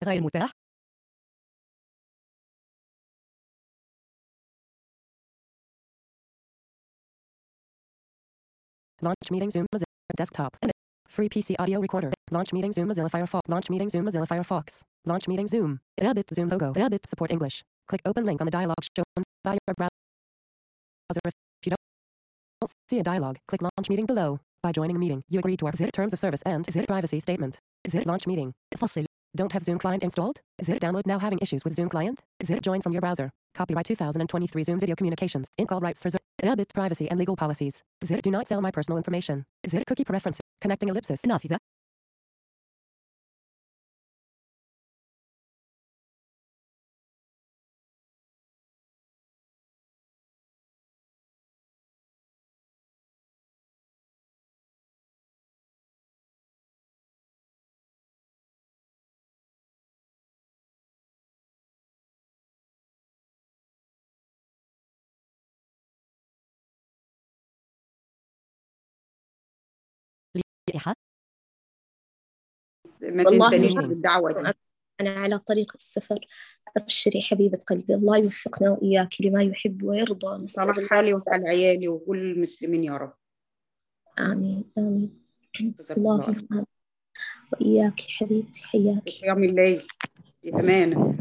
غير متاح. Launch meeting Zoom Mozilla desktop. Free PC audio recorder. Launch meeting Zoom Mozilla Firefox. Launch meeting Zoom Mozilla Firefox. Launch meeting Zoom. Rabbit Zoom logo. Rabbit support English. Click open link on the dialog shown by your browser. If you don't see a dialog, click launch meeting below. By joining a meeting, you agree to our terms of service and privacy statement. Launch meeting. فصل. Don't have Zoom client installed? Download now. Having issues with Zoom client? Join from your browser. Copyright 2023 Zoom Video Communications. In call rights reserved. Rabbit privacy and legal policies. Do not sell my personal information. Cookie preferences. Connecting ellipsis. نافذة. لائحة. ما والله تنسانيش Meetings. بالدعوة دي. أنا على طريق السفر. أبشري حبيبة قلبي، الله يوفقنا وإياك لما يحب ويرضى. نسأل صلاح الله. حالي وحال عيالي وكل المسلمين يا رب. آمين آمين. جزاك الله الله. يرحمك وإياك حبيبتي، حياك. قيام الليل دي أمانة.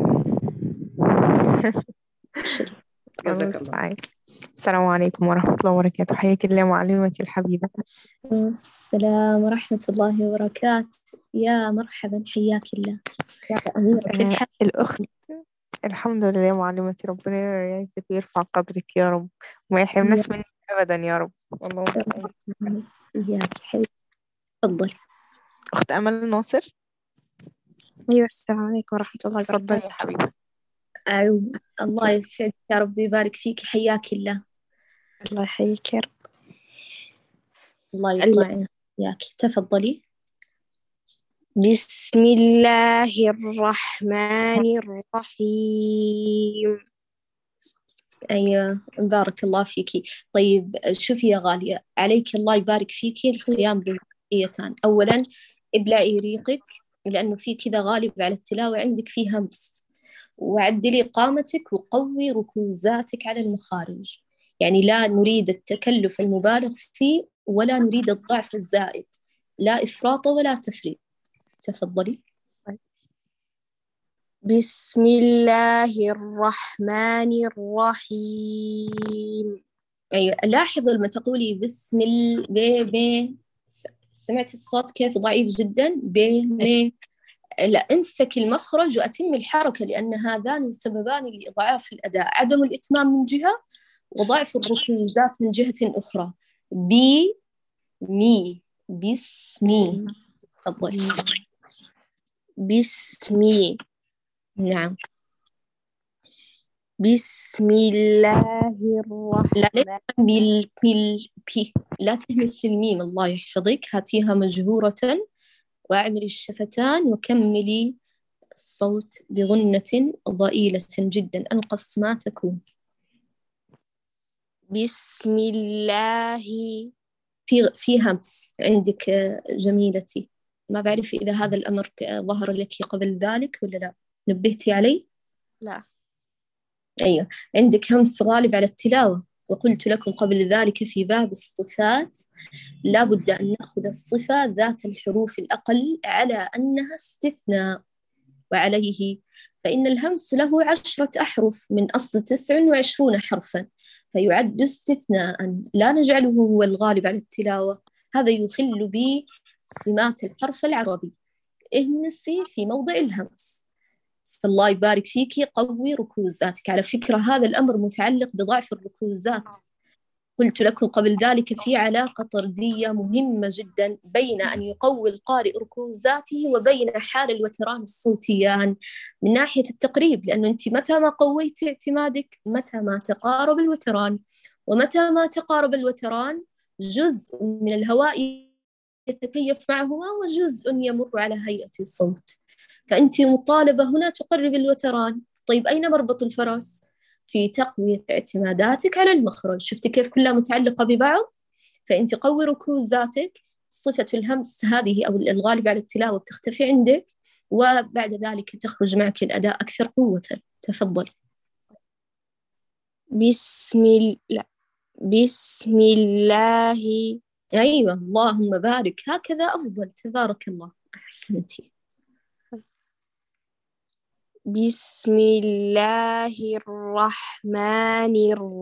أبشري. جزاك الله. السلام عليكم ورحمة الله وبركاته. حياك الله معلمتي الحبيبة. السلام ورحمة الله وبركاته. يا مرحبا، حياك الله يا أميرة. كيف حالك؟ الأخت الحمد لله معلمتي، ربنا يعزك ويرفع قدرك يا رب وما يحرمناش منك أبدا يا رب. والله إياك حبيبتي، تفضلي. أخت أمل ناصر. أيوة، السلام عليكم ورحمة الله تفضلي وبركاته. يا حبيبة. الله يسعدك يا رب، يبارك فيك، حياك الله. الله يحييك يا رب. الله يرضى عنك، حياك. تفضلي. بسم الله الرحمن الرحيم. أيوة، بارك الله فيكي. طيب شوفي يا غالية، عليك الله يبارك فيكي القيام بمسؤوليتان. أولا ابلعي ريقك، لأنه في كذا غالب على التلاوة عندك فيه همس، وعدلي قامتك وقوي ركوزاتك على المخارج. يعني لا نريد التكلف المبالغ فيه ولا نريد الضعف الزائد، لا إفراط ولا تفريط. تفضلي. بسم الله الرحمن الرحيم. أيوة، لاحظ لما تقولي بسم ب سمعتي الصوت كيف ضعيف جدا؟ لا، امسك المخرج وأتم الحركة، لأن هذان سببان لإضعاف الأداء: عدم الإتمام من جهة وضعف الركوزات من جهة أخرى. مي بسمي. تفضلي. بسمي. نعم. بسم الله لا الرحمن. لا تهمس الميم، الله يحفظك. هاتيها مجهورة واعملي الشفتان وكملي الصوت بغنة ضئيلة جدا، أنقص ما تكون. بسم الله. في همس عندك جميلتي، ما بعرف إذا هذا الأمر ظهر لك قبل ذلك ولا لا، نبهتي علي؟ لا. أيوة، عندك همس غالب على التلاوة. وقلت لكم قبل ذلك في باب الصفات لا بد أن نأخذ الصفة ذات الحروف الأقل على أنها استثناء، وعليه فإن الهمس له 10 أحرف من أصل 29 حرفا، فيعد استثناء، لا نجعله هو الغالب على التلاوة، هذا يخل بسمات الحرف العربي. اهمسي في موضع الهمس. فالله يبارك فيكي، قوي ركوزاتك. على فكرة هذا الأمر متعلق بضعف الركوزات. قلت لكم قبل ذلك في علاقة طردية مهمة جدا بين أن يقوي القارئ ركوزاته وبين حال الوتران الصوتيان من ناحية التقريب، لأنه أنت متى ما قويت اعتمادك متى ما تقارب الوتران، ومتى ما تقارب الوتران جزء من الهواء يتكيف معهما وجزء يمر على هيئة الصوت، فأنت مطالبة هنا تقرب الوتران. طيب أين مربط الفرس؟ في تقوية اعتماداتك على المخرج. شفتي كيف كلها متعلقة ببعض؟ فأنت قوي ركوزاتك، صفة الهمس هذه أو الغالب على التلاوة بتختفي عندك، وبعد ذلك تخرج معك الأداء أكثر قوة. تفضل. بسم الله. أيوة، اللهم بارك، هكذا أفضل. تبارك الله، أحسنتي. بسم الله الرحمن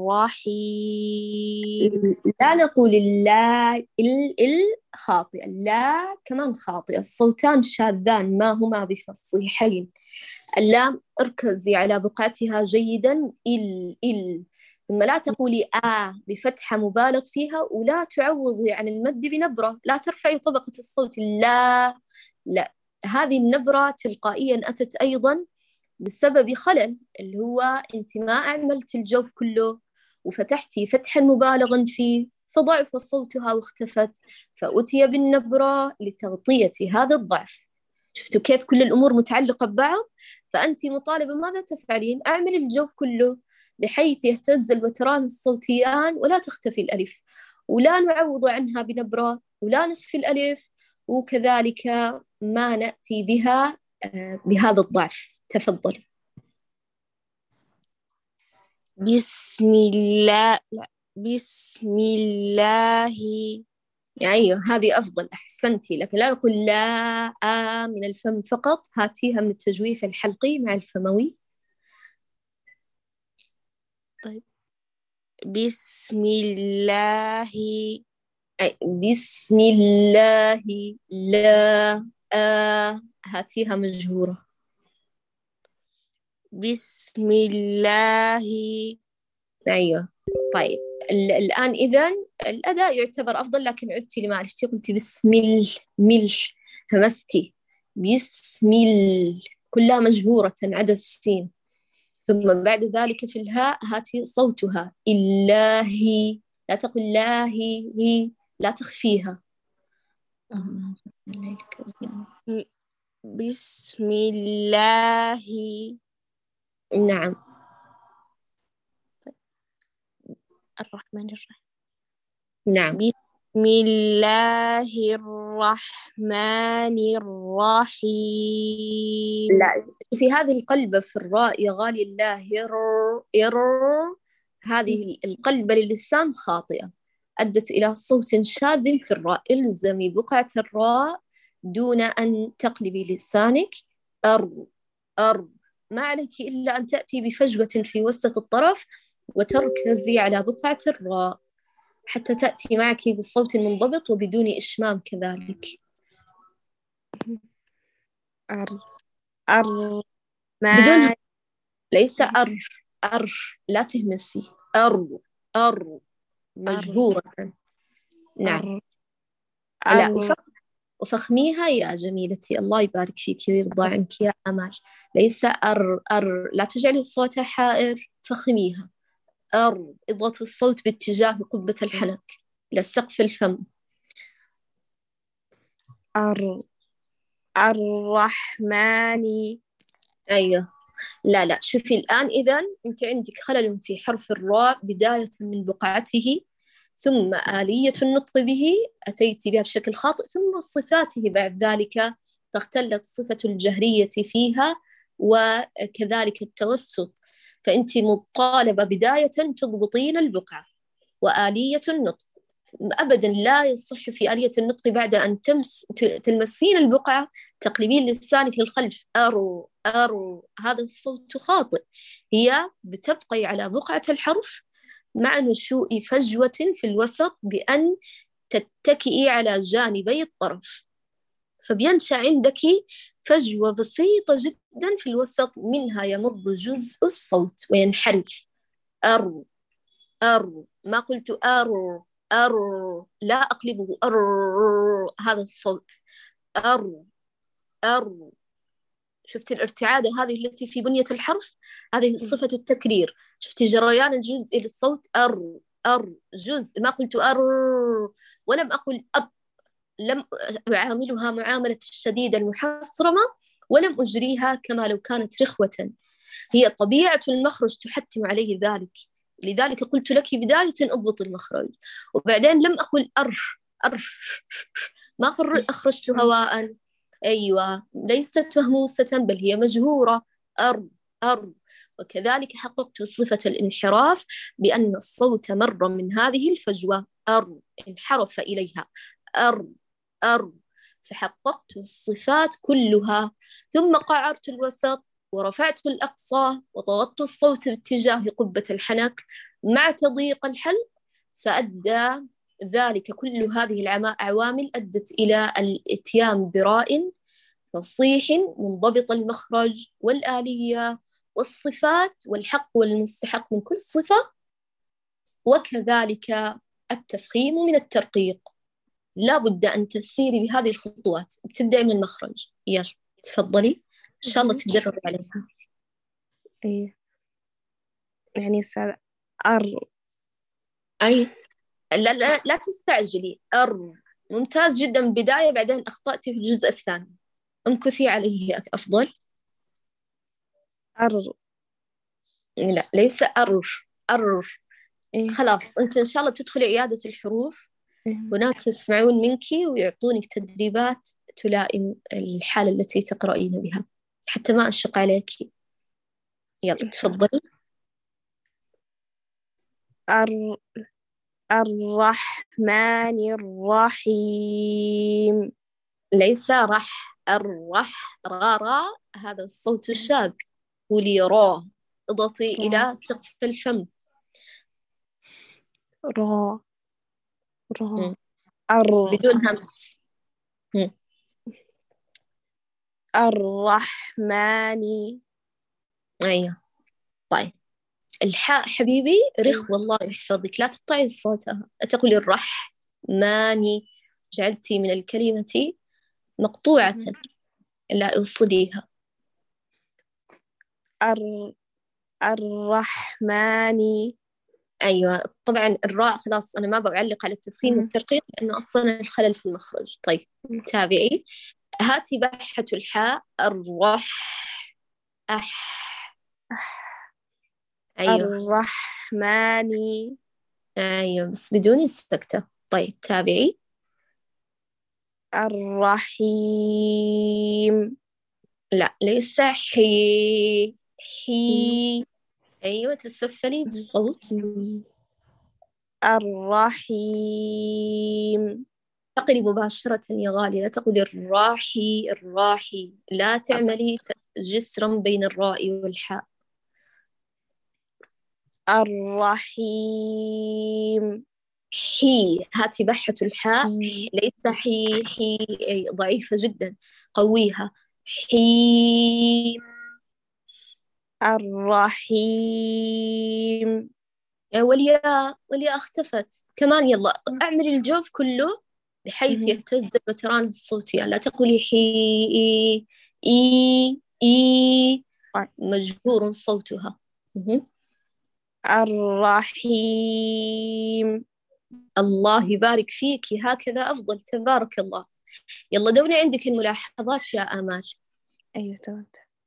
الرحيم. لا نقول اللا، خاطئة، لا كمان خاطئة، الصوتان شاذان ما هما بفصيحين. اللام اركزي على بقعتها جيدا، ثم لا تقولي بفتحة مبالغ فيها، ولا تعوضي عن المد بنبرة، لا ترفعي طبقة الصوت لا. هذه النبرة تلقائيا أتت أيضا بسبب خلل، اللي هو أنت ما أعملت الجوف كله وفتحتي فتحا مبالغا فيه فضعف صوتها واختفت، فأتي بالنبرة لتغطية هذا الضعف. شفتوا كيف كل الأمور متعلقة ببعض؟ فأنت مطالبة ماذا تفعلين؟ أعمل الجوف كله بحيث يهتز الوتران الصوتيان ولا تختفي الألف، ولا نعوض عنها بنبرة، ولا نخفي الألف، وكذلك ما نأتي بها بهذا الضعف. تفضلي. بسم الله. بسم الله. أيوه، هذه أفضل، أحسنتي. لكن لا نقول لا من الفم فقط، هاتيها من التجويف الحلقي مع الفموي. طيب. بسم الله. بسم الله. لا هاتيها مجهورة. بسم الله. أيوه. طيب الآن إذن الأداء يعتبر أفضل، لكن عدتي لما عرفتي، قلتي بسم همستي بسم كلها مجهورة عدا السين. ثم بعد ذلك في الهاء هاتي صوتها إلهي، لا تقل لاهي، لا تخفيها. بسم الله. نعم. الرحمن الرحيم. نعم. بسم الله الرحمن الرحيم. لا، في هذه القلبة في الراء يا غالي الله، هذه القلبة للسان خاطئة، أدت إلى صوت شاذ في الراء. إلزمي بقعة الراء دون أن تقلبي لسانك. ما عليك إلا أن تأتي بفجوة في وسط الطرف وتركزي على بقعة الراء حتى تأتي معك بالصوت المنضبط وبدون إشمام كذلك. بدون، ليس لا تهمسي. مجهورة. نعم. لا، وفخميها يا جميلتي، الله يبارك فيك ويرضى عنك يا أمال. ليس لا تجعلي الصوت حائر، فخميها. اضغط الصوت باتجاه قبة الحنك إلى سقف الفم. الرحمن. أيوه. لا شوفي الآن، إذن أنت عندك خلل في حرف الراء بداية من بقعته، ثم آلية النطق به أتيت بها بشكل خاطئ، ثم صفاته بعد ذلك فاختلت صفة الجهرية فيها وكذلك التوسط. فأنت مطالبة بداية تضبطين البقعة وآلية النطق. أبدا لا يصح في آلية النطق بعد أن تلمسين البقعة تقلبين لسانك للخلف هذا الصوت خاطئ. هي بتبقي على بقعة الحرف مع نشوء فجوة في الوسط بأن تتكئي على جانبي الطرف، فبينشأ عندك فجوة بسيطة جدا في الوسط، منها يمر جزء الصوت وينحرف. ما قلت لا أقلبه هذا الصوت. شفت الارتعادة هذه التي في بنية الحرف، هذه صفة التكرير. شفت جريان الجزء للصوت جزء. ما قلت ولم أقل لم أعاملها معاملة الشديدة المحصرمة، ولم أجريها كما لو كانت رخوة. هي طبيعة المخرج تحتم عليه ذلك، لذلك قلت لك بداية أضبط المخرج، وبعدين لم أقل ما أخرجت هواء، أيوة، ليست مهموسة بل هي مجهورة. أر أر. وكذلك حققت صفة الانحراف بأن الصوت مر من هذه الفجوة، أر، انحرف إليها، أر أر. فحققت الصفات كلها، ثم قعرت الوسط ورفعت الأقصى وضغطت الصوت باتجاه قبة الحنك مع تضييق الحلق، فأدى ذلك كل هذه العوامل أدت إلى الإتيان براء فصيح منضبط المخرج والآلية والصفات والحق والمستحق من كل صفة، وكذلك التفخيم من الترقيق. لا بد أن تسيري بهذه الخطوات، تبدأي من المخرج. يلا تفضلي، إن شاء الله تدربي عليها. إيه يعني صار أر. أي لا لا لا تستعجلي. أر ممتاز جدا بداية، بعدين أخطأتي في الجزء الثاني، امكثي عليه أفضل. أر. لا ليس أر. أر. إيه. خلاص أنت إن شاء الله بتدخلي عيادة الحروف، إيه. هناك يسمعون منك ويعطونك تدريبات تلائم الحالة التي تقرأين بها حتى ما أشق عليك. يلا تفضلي. الرحمن الرحيم. ليس رح. الرح را هذا الصوت الشاذ. قولي را، اضغطي إلى سقف الفم. را بدون همس. الرحمن. أيوة. طيب الحاء حبيبي رخ، والله يحفظك، لا تقطعي صوتها، لا تقولي الرح ماني، جعلتي من الكلمة مقطوعة، لا أوصليها. الرحمن. أيوة طبعا الراء خلاص أنا ما بعلق على التفخيم والترقيق لأنه أصلا الخلل في المخرج. طيب تابعي، هاتي بحة الحاء. الرح أيوة. الرحمن. أيوة بس بدون السكتة. طيب تابعي. الرحيم. لا ليس حي. أيوة تسفلي بالصوت. الرحيم. تقلي مباشرة يا غالي، لا تقولي الراحي، لا تعملي جسرا بين الراء والحاء. الرحيم. هاتي بحة الحاء. ليس حي ضعيفة جدا، قويها. حيم. الرحيم. والياء اختفت كمان. يلا اعملي الجوف كله بحيث يهتز الوتران الصوتية، لا تقولي حي إي مجبور صوتها. الرحيم. الله يبارك فيك، هكذا أفضل، تبارك الله. يلا دوني عندك الملاحظات يا آمال. أيوة تمام.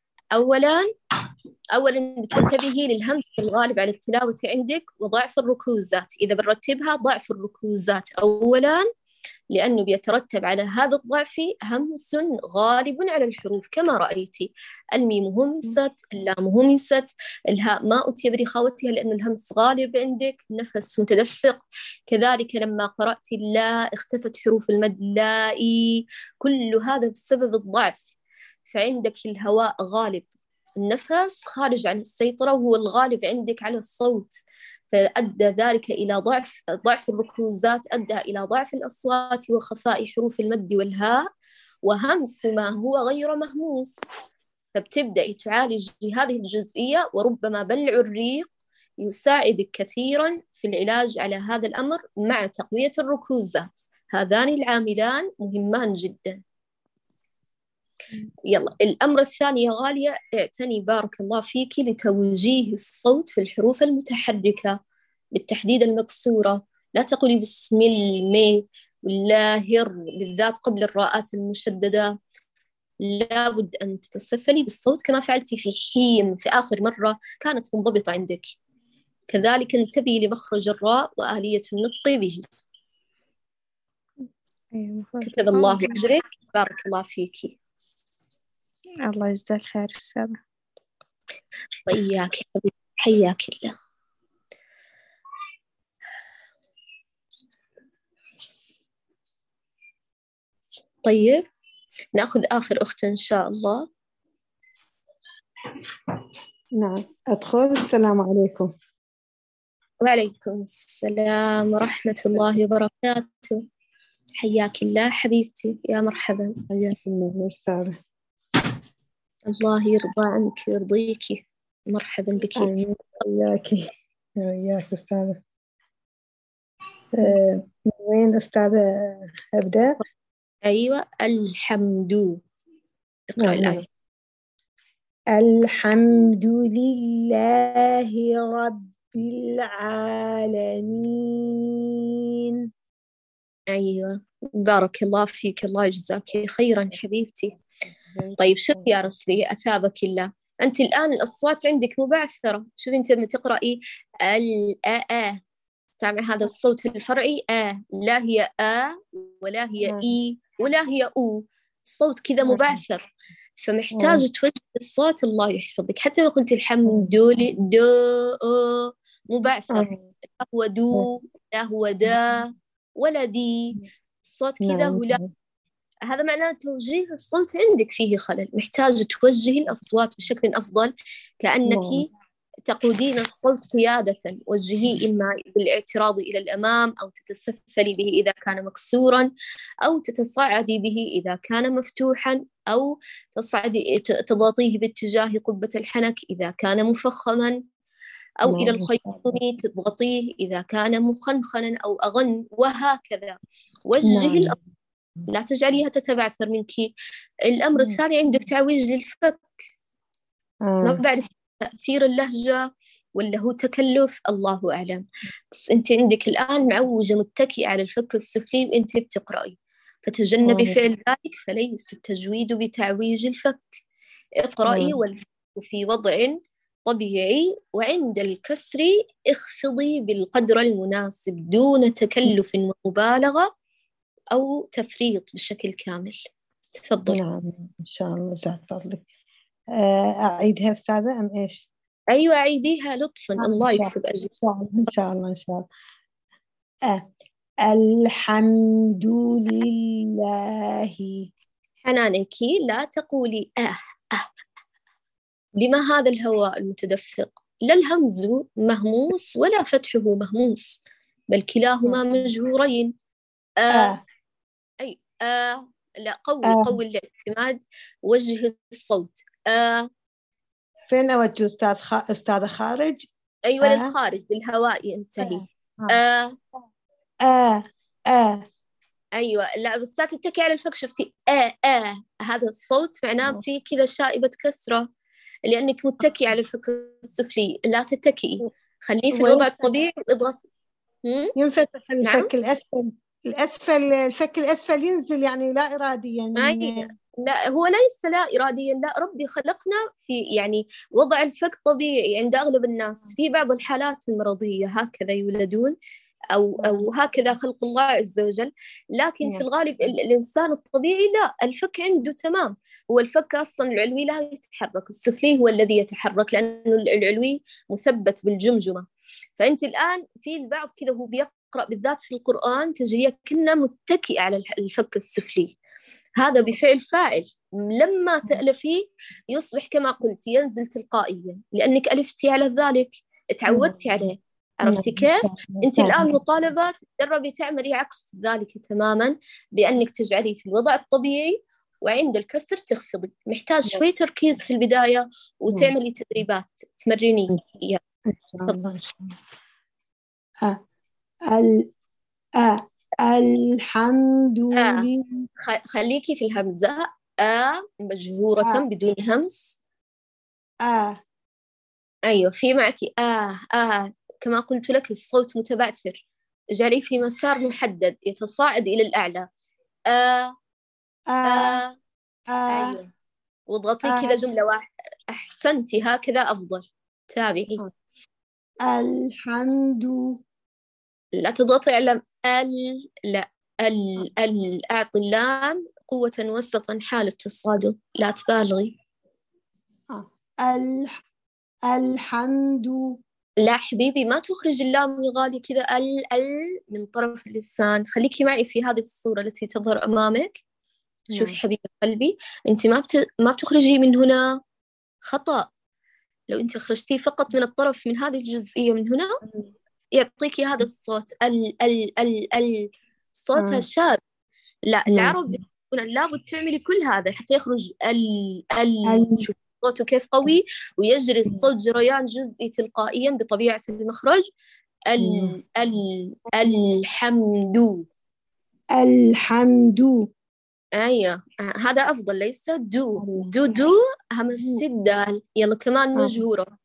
أولا بتنتبهي للهمس الغالب على التلاوة عندك وضعف الركوزات. إذا بنرتبها ضعف الركوزات أولا، لأنه بيترتب على هذا الضعف همس غالب على الحروف كما رأيتي. الميم همست، اللام همست، الهاء ما أتي برخاوتها لأنه الهمس غالب عندك، نفس متدفق. كذلك لما قرأت لا اختفت حروف المد، لائي، كل هذا بسبب الضعف. فعندك الهواء غالب، النفس خارج عن السيطرة وهو الغالب عندك على الصوت، فأدى ذلك إلى ضعف الركوزات، أدى إلى ضعف الأصوات وخفاء حروف المد والهاء وهمس ما هو غير مهموس. فبتبدأي تعالجي هذه الجزئية، وربما بلع الريق يساعدك كثيرا في العلاج على هذا الأمر مع تقوية الركوزات. هذان العاملان مهمان جدا. يلا الأمر الثاني يا غالية، اعتني بارك الله فيك لتوجيه الصوت في الحروف المتحركة بالتحديد المكسورة. لا تقولي بسم المي واللاهر بالذات قبل الراءات المشددة، لابد أن تتسفلي بالصوت كما فعلتي في حيم في آخر مرة كانت منضبطة عندك. كذلك انتبهي لمخرج الراء وآلية النطق به. كتب الله أجرك، بارك الله فيك. الله يجزاك خير أستاذة. وإياك يا حبيبي، حياك الله. طيب نأخذ آخر أخت إن شاء الله. نعم أدخل. السلام عليكم. وعليكم السلام ورحمة الله وبركاته. حياك الله حبيبتي، يا مرحبا. حياك الله أستاذة. الله يرضى عنك ويرضيك. مرحبا بك. آمين. حياك وياك أستاذة. من وين أستاذة أبدأ؟ أيوة، الحمد. اقرأ الآية. الحمد لله رب العالمين. أيوة، بارك الله فيك، الله يجزاك خيرا حبيبتي. طيب شوفي يا رسلي أثابك الله، أنت الآن الأصوات عندك مبعثرة. شوفي أنت لما تقرأي سامع هذا الصوت الفرعي لا هي ولا هي إي ولا هي أو، الصوت كذا مبعثر، فمحتاج توجه الصوت. الله يحفظك. حتى لو قلت الحمد لله دو مبعثر، لا هو دو لا هو دا ولا دي، الصوت كذا هو لا. هذا معناه توجيه الصوت عندك فيه خلل، محتاج توجهي الأصوات بشكل أفضل، كأنك تقودين الصوت قيادة. وجهيه إما بالاعتراض إلى الأمام، أو تتسفلي به إذا كان مكسورا، أو تتصاعدي به إذا كان مفتوحا، أو تضغطيه باتجاه قبة الحنك إذا كان مفخما، أو إلى الخيطوم تضغطيه إذا كان مخنخنا أو أغن، وهكذا. وجهي الأصوات، لا تجعليها تتبعثر منك. الأمر الثاني عندك تعويج للفك. ما بعرف تأثير اللهجة ولا هو تكلف، الله أعلم، بس أنت عندك الآن معوجة متكئة على الفك السفلي وأنت بتقرأي، فتجنبي فعل ذلك، فليس التجويد بتعويج الفك. اقرأي والفك في وضع طبيعي، وعند الكسر اخفضي بالقدر المناسب دون تكلف ومبالغة أو تفريط بشكل كامل. تفضل. نعم إن شاء الله، زاد فضلك. أعيدها أستاذة أم إيش؟ أيوة أعيديها لطفاً. الله يكتب إن شاء الله إن شاء الله إن شاء الله. الحمد لله. حنانك، لا تقولي لما هذا الهواء المتدفق؟ لا الهمز مهموس ولا فتحه مهموس، بل كلاهما مجهورين. أي لا، قوي الاعتماد، وجه الصوت. فين أوجه أستاذة خارج؟ أيوة للخارج، الهواء ينتهي. أيوة، لا بس لا تتكي على الفك. شفتي هذا الصوت معناه في كذا شائبة كسرة، لأنك متكي على الفك السفلي. لا تتكي، خليه في الوضع الطبيعي واضغط. ينفتح الفك الأسفل الفك الأسفل ينزل يعني لا إراديا. لا هو ليس لا إراديا، لا، ربي خلقنا في يعني وضع الفك طبيعي عند أغلب الناس. في بعض الحالات المرضية هكذا يولدون، أو هكذا خلق الله عز وجل، لكن في الغالب الإنسان الطبيعي لا، الفك عنده تمام. هو الفك أصلا العلوي لا يتحرك، السفلي هو الذي يتحرك، لأنه العلوي مثبت بالجمجمة. فأنت الآن في البعض كذا هو بيقرأ بالذات في القرآن تجي كنا متكئ على الفك السفلي، هذا بفعل فاعل. لما تألفيه يصبح كما قلت ينزل تلقائيا، لأنك ألفتي على ذلك، تعودتي عليه. عرفتي كيف؟ أنت الآن مطالبة تدربي تعملي عكس ذلك تماما، بأنك تجعلي في الوضع الطبيعي، وعند الكسر تخفضي. محتاج شوي تركيز في البداية، وتعملي تدريبات تمرني إياها. الحمد لله. خليكي في الهمزة مجهورة بدون همس. أيوة، في معك كما قلت لك الصوت متبعثر، اجعليه في مسار محدد يتصاعد إلى الأعلى. أيوة، واضغطي كذا جملة واحدة. أحسنتي، هكذا أفضل. تابعي. الحمد. لا تضغطي على لا، أعطي اللام قوة وسطا حال التصادم، لا تبالغي. الح الحمد. لا حبيبي، ما تخرج اللام يا غالي كذا من طرف اللسان. خليكي معي في هذه الصورة التي تظهر أمامك. شوفي نعم. حبيبة قلبي، أنت ما بتخرجي من هنا، خطأ. لو أنت خرجتي فقط من الطرف من هذه الجزئية من هنا يعطيكي هذا الصوت ال صوتها شاذ. لا العرب يقولون لابد تعملي كل هذا حتى يخرج شوف صوته كيف قوي، ويجري الصوت جريان جزئي تلقائيا بطبيعة المخرج. الحمد. الحمد. أيوة هذا أفضل، ليس دو همست الدال. يلا كمان مجهورة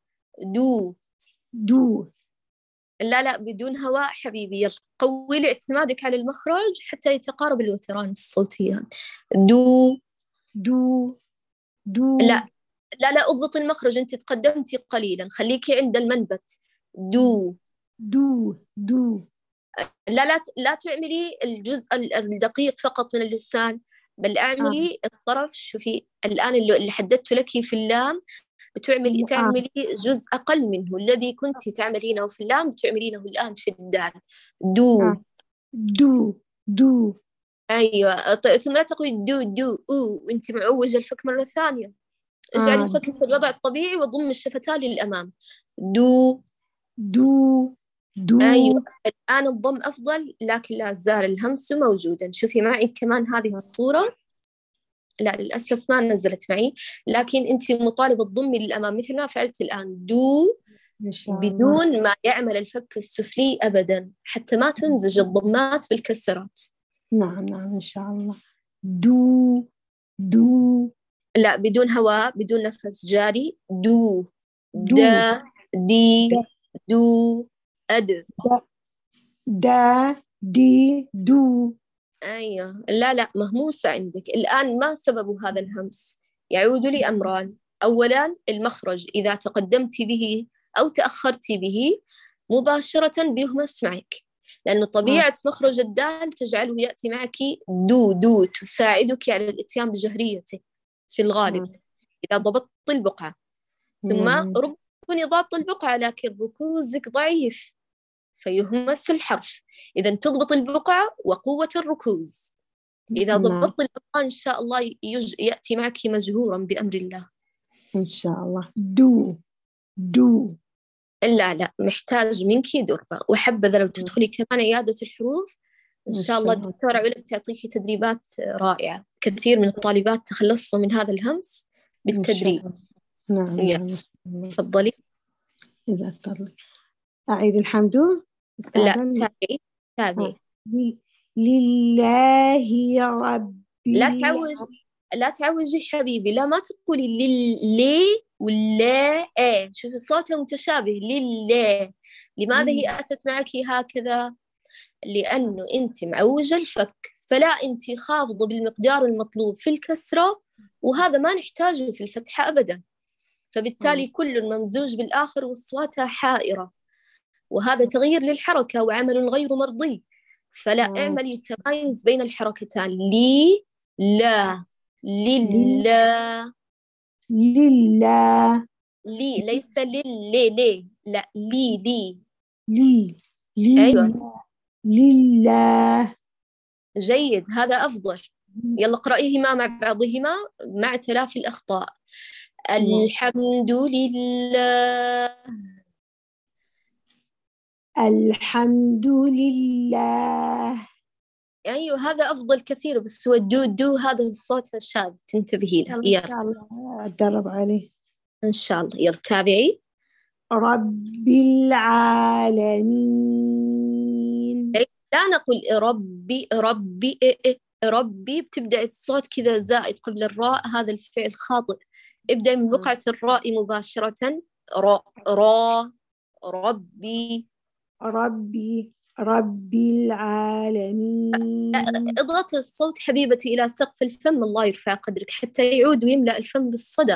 دو. لا بدون هواء حبيبي. يلا قوي لي اعتمادك على المخرج حتى يتقارب الوتران الصوتيان. دو لا اضبط المخرج، انت تقدمتي قليلا، خليكي عند المنبت. دو لا تعملي الجزء الدقيق فقط من اللسان، بل اعملي الطرف. شوفي الآن اللي حددت لك في اللام تعملي جزء أقل منه، الذي كنت تعملينه في اللام بتعملينه الآن في الدال. دو. أيوة ثم لا تقولي دو وانت معوجة الفك مرة ثانية. اجعلي الفك في الوضع الطبيعي وضم الشفتان للأمام. دو. أيوة الآن الضم أفضل، لكن لا زال الهمس موجودا. شوفي معي كمان هذه الصورة. لا للأسف ما نزلت معي، لكن أنت مطالبة تضمي للأمام مثل ما فعلت الآن. دو بدون ما يعمل الفك السفلي أبدا، حتى ما تمزج الضمات بالكسرات. نعم إن شاء الله. دو. لا بدون هواء، بدون نفس جاري. دو دا دي دو أد دا دي دو. أيوة لا مهموسة عندك الآن. ما سبب هذا الهمس؟ يعود لي أمران. أولا المخرج إذا تقدمت به أو تأخرت به مباشرة بيهمس معك، لأنه طبيعة مخرج الدال تجعله يأتي معك دو تساعدك على الإتيان بجهريته في الغالب إذا ضبطت البقعة. ثم ربما ضابط البقعة لكن ركوزك ضعيف فيهمس الحرف. إذا تضبط البقعة وقوة الركوز. إذا ضبطت الأمران إن شاء الله يأتي معك مجهورا بأمر الله إن شاء الله. دو. لا محتاج منك دربة. وحبذا لو تدخلي كمان عيادة الحروف إن شاء الله الدكتورة علا تعطيكي تدريبات رائعة. كثير من الطالبات تخلصوا من هذا الهمس بالتدريب. نعم. تفضلي. إذا أضطر أعيد الحمد. لا تابعي. لله رب. لا تعوجي حبيبي. لا ما تقولي لي ولا شوفي صوتها متشابه. لله. لماذا هي أتت معك هكذا؟ لأنه أنت معوجة الفك، فلا أنت خافضة بالمقدار المطلوب في الكسرة، وهذا ما نحتاجه في الفتحة أبدا. فبالتالي كل ممزوج بالآخر وأصواتها حائرة، وهذا تغيير للحركة وعمل غير مرضي. فلا اعملي تمايز بين الحركتان. لي لا لله. لي ليس لي لا لي. أيوة لله. جيد هذا أفضل. يلا اقرأيهما مع بعضهما مع تلافي الأخطاء. الحمد لله. الحمد لله. أيوة هذا أفضل كثير، بس هو دو هذا الصوت الشاذ تنتبهي له. إن شاء الله أتدرب عليه إن شاء الله. يلا تابعي. رب العالمين. لا نقول ربي بتبدأ بصوت كذا زائد قبل الراء، هذا الفعل خاطئ. ابدأ من بقعة الراء مباشرة. را ربي العالمين. اضغط الصوت حبيبتي إلى سقف الفم، الله يرفع قدرك حتى يعود ويملأ الفم بالصدى.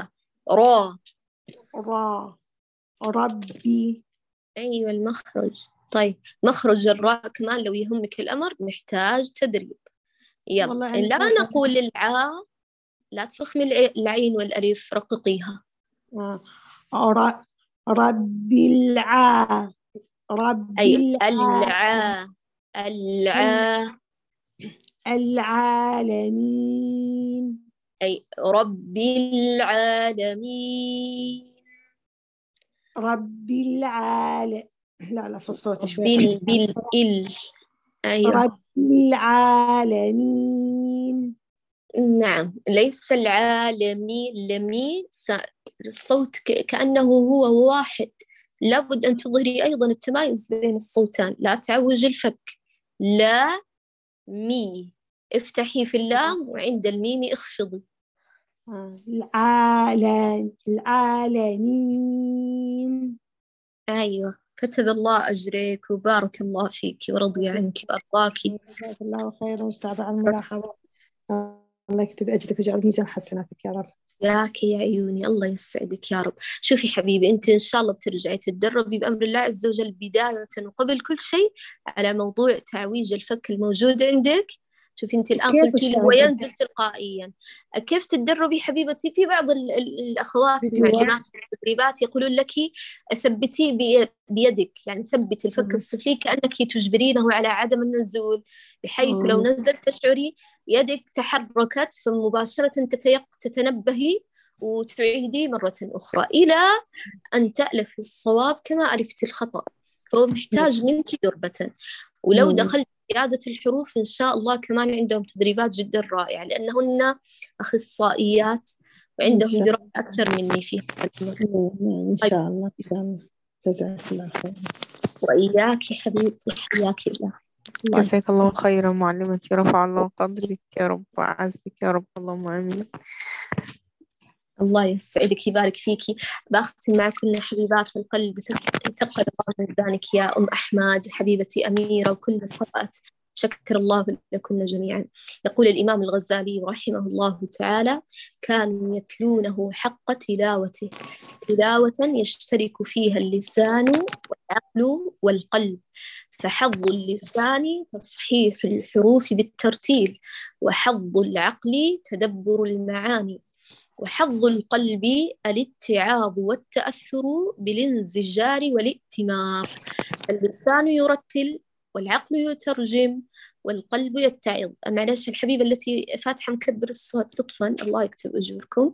ربي. أيوة المخرج. طيب مخرج الراء كمان لو يهمك الأمر محتاج تدريب. يلا لا نقول العاء، لا تفخمي العين والألف، رققيها. ر- رب الع رب أي الع العا العالمين أي رب العالمين. رب لا في الصوت شوي. أيوه رب العالمين. نعم، ليس العالمين، الصوت كأنه هو واحد. لابد أن تظهري أيضا التمايز بين الصوتان، لا تعوج الفك. لا مي، افتحي في اللام وعند الميم اخفضي. العالمين. أيوة، كتب الله أجرك وبارك الله فيك ورضي عنك وأرضاك. جزاك الله خيرا أستاذ على الملاحظة. الله يكتب أجرك ويجعل ميزان حسناتك يا رب. ياك يا عيوني، الله يسعدك يا رب. شوفي حبيبي، أنت إن شاء الله بترجعي تتدربي بأمر الله عز وجل بداية وقبل كل شيء على موضوع تعويج الفك الموجود عندك. شوفي أنت الآن قلتي لي هو ينزل تلقائيا. كيف تتدربي حبيبتي؟ في بعض الأخوات المعلمات في التدريبات يقولون لك ثبتي بيدك، يعني ثبتي الفك السفلي كأنك تجبرينه على عدم النزول، بحيث لو نزلت تشعري يدك تحركت، فمباشرة تتنبهي وتعيدي مرة أخرى إلى أن تألفي الصواب كما ألفت الخطأ. فهو محتاج منك دربة. ولو دخلت قيادة الحروف إن شاء الله كمان عندهم تدريبات جدا رائعة، لأنهن أخصائيات وعندهم دراية أكثر مني فيها. إن شاء الله إن شاء الله. جزاك الله خير. وإياك حبيبتي، حياك الله. جزاك الله خيرا معلمتي، رفع الله قدرك يا رب وأعزك يا رب، اللهم آمين. الله يسعدك يبارك فيكي. بختم معكم حبيبات القلب، ثقل الله ميزانك يا أم أحمد وحبيبتي أميرة وكل من قرأت، شكر الله لكم جميعا. يقول الإمام الغزالي رحمه الله تعالى: كانوا يتلونه حق تلاوته، تلاوة يشترك فيها اللسان والعقل والقلب، فحظ اللسان تصحيح الحروف بالترتيل، وحظ العقل تدبر المعاني، وحظ القلب الاتعاظ والتأثر بالانزجار والائتمار. اللسان يرتل، والعقل يترجم، والقلب يتعظ. معلش الحبيبة التي فاتحة مكبر الصوت لطفا، الله يكتب أجوركم.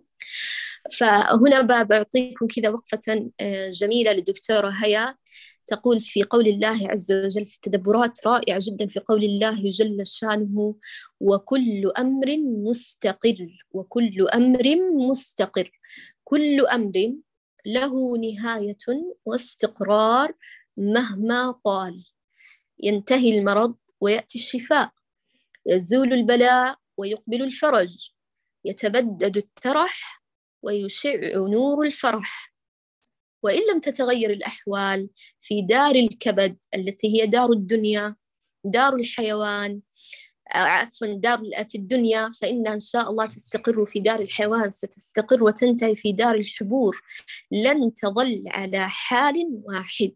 فهنا بعطيكم كذا وقفة جميلة للدكتورة هيا، تقول في قول الله عز وجل في تدبرات رائعة جدا في قول الله جل شانه: وكل أمر مستقر، وكل أمر مستقر. كل أمر له نهاية واستقرار مهما طال. ينتهي المرض ويأتي الشفاء، يزول البلاء ويقبل الفرج، يتبدد الترح ويشع نور الفرح. وإن لم تتغير الأحوال في دار الكبد التي هي دار الدنيا، دار الحيوان، عفوا دار في الدنيا، فإنها إن شاء الله تستقر في دار الحيوان، ستستقر وتنتهي في دار الحبور، لن تظل على حال واحد.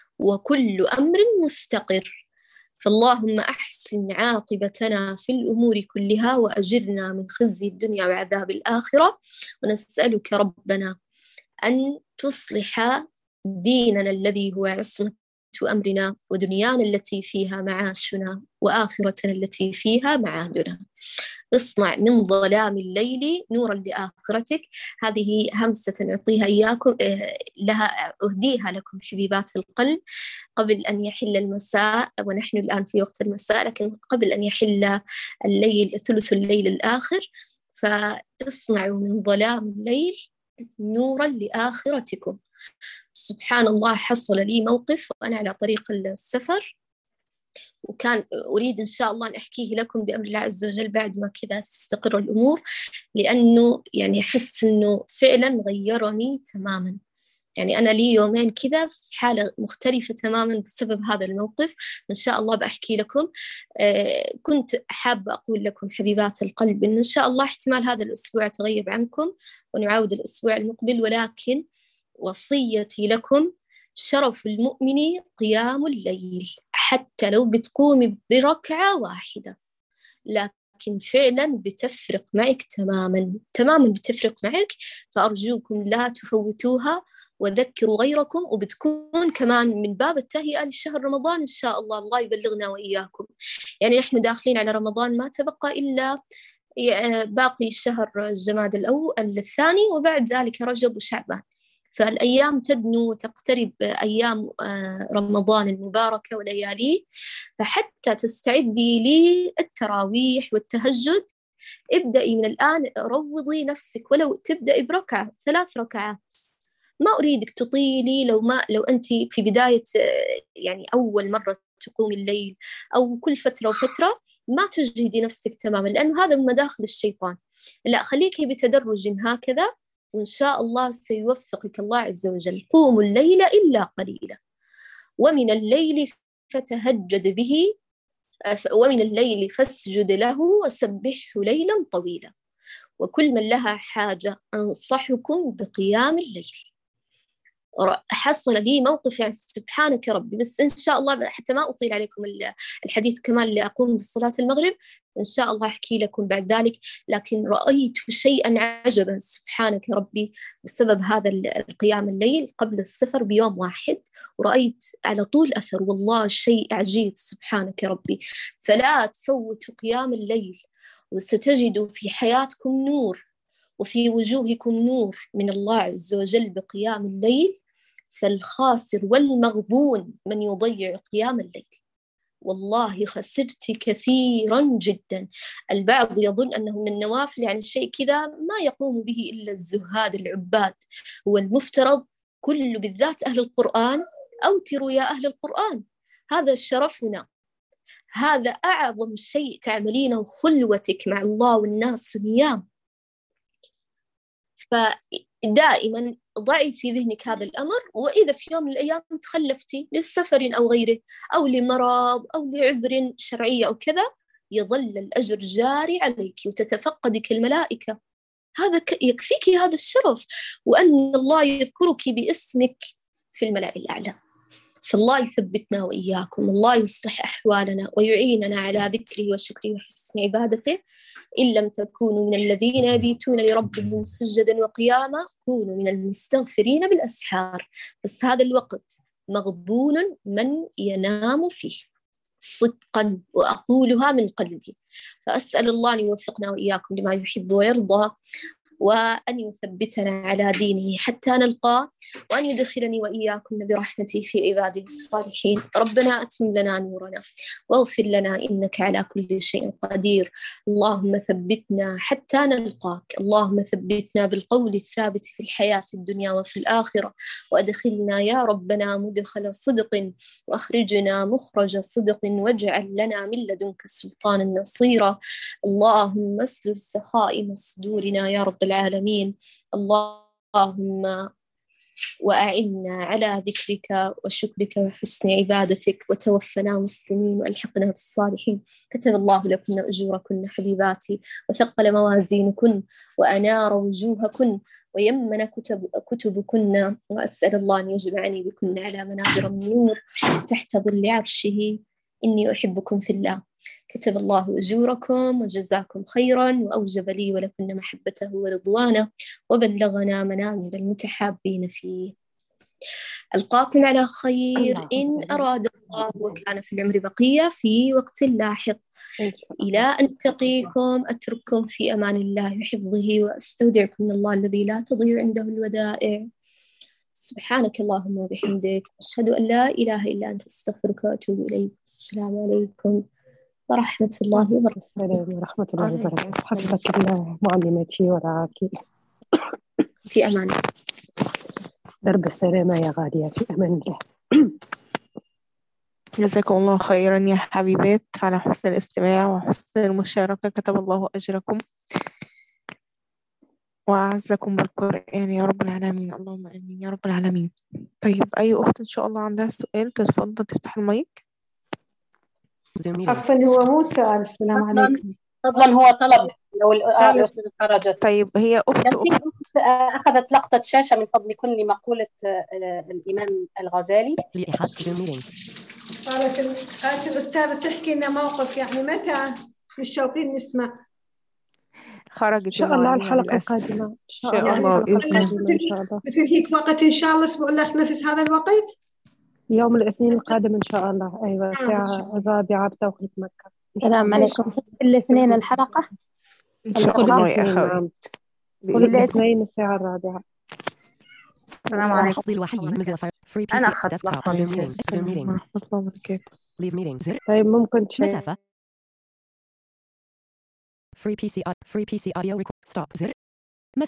وكل أمر مستقر. فاللهم أحسن عاقبتنا في الأمور كلها، وأجرنا من خزي الدنيا وعذاب الآخرة. ونسألك ربنا أن تصلح ديننا الذي هو عصمة أمرنا، ودنيانا التي فيها معاشنا، وآخرتنا التي فيها معادنا. اصنع من ظلام الليل نورا لآخرتك. هذه همسة أعطيها إياكم، لها أهديها لكم حبيبات القلب قبل أن يحل المساء، ونحن الآن في وقت المساء، لكن قبل أن يحل الليل ثلث الليل الآخر. فاصنعوا من ظلام الليل نورا لآخرتكم. سبحان الله، حصل لي موقف وأنا على طريق السفر، وكان أريد إن شاء الله أن أحكيه لكم بأمر الله عز وجل بعد ما كذا تستقر الأمور، لأنه يعني أحس أنه فعلا غيرني تماما. يعني أنا لي يومين كذا في حالة مختلفة تماما بسبب هذا الموقف. إن شاء الله بأحكي لكم. كنت حابة أقول لكم حبيبات القلب إن شاء الله احتمال هذا الأسبوع تغيب عنكم ونعود الأسبوع المقبل، ولكن وصيتي لكم: شرف المؤمن قيام الليل، حتى لو بتقومي بركعة واحدة، لكن لكن فعلا بتفرق معك تماما تماما، بتفرق معك. فأرجوكم لا تفوتوها وذكروا غيركم، وبتكون كمان من باب التهيئة لشهر رمضان إن شاء الله. الله يبلغنا وإياكم. يعني إحنا داخلين على رمضان، ما تبقى إلا باقي شهر جماد الثاني، وبعد ذلك رجب وشعبان. فالأيام تدنو وتقترب أيام رمضان المباركة ولياليه. فحتى تستعدي للتراويح والتهجد، ابدأي من الآن، روضي نفسك ولو تبدأي بركعة 3 ركعات. ما أريدك تطيلي. لو أنت في بداية يعني أول مرة تقومي الليل أو كل فترة وفترة، ما تجهدي نفسك تماما، لأنه هذا من مداخل الشيطان. لا، خليكي بتدرج هكذا، وإن شاء الله سيوفقك الله عز وجل. قوموا الليل إلا قليلا، ومن الليل فتهجد به، ومن الليل فاسجد له وسبحه ليلا طويلا. وكل من لها حاجة أنصحكم بقيام الليل. حصل لي موقف يعني سبحانك ربي، بس إن شاء الله حتى ما أطيل عليكم الحديث كمان اللي أقوم بصلاة المغرب إن شاء الله أحكي لكم بعد ذلك. لكن رأيت شيئا عجبا سبحانك ربي بسبب هذا القيام الليل قبل السفر بيوم واحد، ورأيت على طول أثر، والله شيء عجيب سبحانك ربي. فلا تفوتوا قيام الليل، وستجدوا في حياتكم نور وفي وجوهكم نور من الله عز وجل بقيام الليل. فالخاسر والمغبون من يضيع قيام الليل. والله خسرت كثيرا جدا. البعض يظن أنه من النوافل، يعني شيء كذا ما يقوم به إلا الزهاد العباد. هو المفترض كل، بالذات أهل القرآن، أوتروا يا أهل القرآن، هذا شرفنا، هذا أعظم شيء تعملينه، خلوتك مع الله والناس نيام. فدائما ضعي في ذهنك هذا الأمر. وإذا في يوم من الأيام تخلفتي لسفر أو غيره، أو لمرض أو لعذر شرعي أو كذا، يظل الأجر جاري عليك وتتفقدك الملائكة. هذا يكفيك هذا الشرف، وأن الله يذكرك باسمك في الملأ الأعلى. فالله يثبتنا وإياكم، الله يصلح أحوالنا ويعيننا على ذكره وشكره وحسن عبادته. إن لم تكونوا من الذين يبيتون لربهم سجدا وقياما، كونوا من المستغفرين بالأسحار. بس هذا الوقت مغبون من ينام فيه صدقا، وأقولها من قلبي. فأسأل الله أن يوفقنا وإياكم لما يحب ويرضى، وأن يثبتنا على دينه حتى نلقاه، وأن يدخلني وإياكم برحمته في عباده الصالحين. ربنا أتمم لنا نورنا واغفر لنا إنك على كل شيء قدير. اللهم ثبتنا حتى نلقاك، اللهم ثبتنا بالقول الثابت في الحياة الدنيا وفي الآخرة، وأدخلنا يا ربنا مدخل صدق، وأخرجنا مخرج صدق، واجعل لنا من لدنك سلطانا نصيرا. اللهم اسلل سخائم صدورنا يا رب العالمين. اللهم وأعنا على ذكرك وشكرك وحسن عبادتك، وتوفنا مسلمين وألحقنا بالصالحين. كتب الله لكن أجوركن حبيباتي، وثقل موازينكن، وأنار وجوهكن، ويمن كتبكن. وأسأل الله أن يجمعني بكن على منابر من نور تحت ظل عرشه. إني أحبكم في الله. كتب الله أجوركم وجزاكم خيرا، وأوجب لي ولكن محبته ورضوانه، وبلغنا منازل المتحابين فيه. ألقاكم على خير إن أراد الله وكان في العمر بقية في وقت لاحق. إلى أن ألتقيكم أترككم في أمان الله وحفظه، وأستودعكم من الله الذي لا تضيع عنده الودائع. سبحانك اللهم وبحمدك، أشهد أن لا إله إلا أنت، أستغفرك وأتوب إليك. السلام عليكم ورحمة الله وبركاته. ورحمة الله وبركاته. حفظك الله معلمتي ورعاك. في أمان. درب السلامة يا غالية، في أمان الله. جزاكم الله خيرا يا حبيبات على حسن الاستماع وحسن المشاركة. كتب الله أجركم وأعزكم بالقرآن يا رب العالمين. اللهم آمين يا رب العالمين. طيب أي أخت إن شاء الله عندها سؤال تتفضل تفتح المايك. عفوا، هو مو سؤال. السلام عليكم. فضلا هو طلب لو الأستاذ خرجت. طيب هي أخت أخذت لقطة شاشة من فضلكم لمقولة الإمام الغزالي. قالت الأستاذة تحكي لنا موقف، يعني متى متشوقين نسمع. خرجت إن يا شاء الله معلمة الحلقة للأسف. القادمة إن إن شاء شاء الله الله الحلقة بإذن الله. القادمة إن شاء الله مثل هيك وقت إن شاء الله الأسبوع اللي في نفس هذا الوقت. يوم الاثنين القادم إن شاء الله. أيوة إن شاء الساعة 4 بتوقيت مكة. السلام عليكم. الاثنين الحلقة. إن شاء كل الله يا الاثنين أخوي. نعم. كل بإذن الله. الاثنين الساعة 4. السلام راح عليكم. تضي الوحيين Mozilla Fire Free أنا PC أخذت Desktop لقطة Zoom من Meetings Zoom السلام Meeting ورحمة الله وبركاته. Leave Meeting زر طيب ممكن تشير. مسافة Free PC Audio Record Stop زر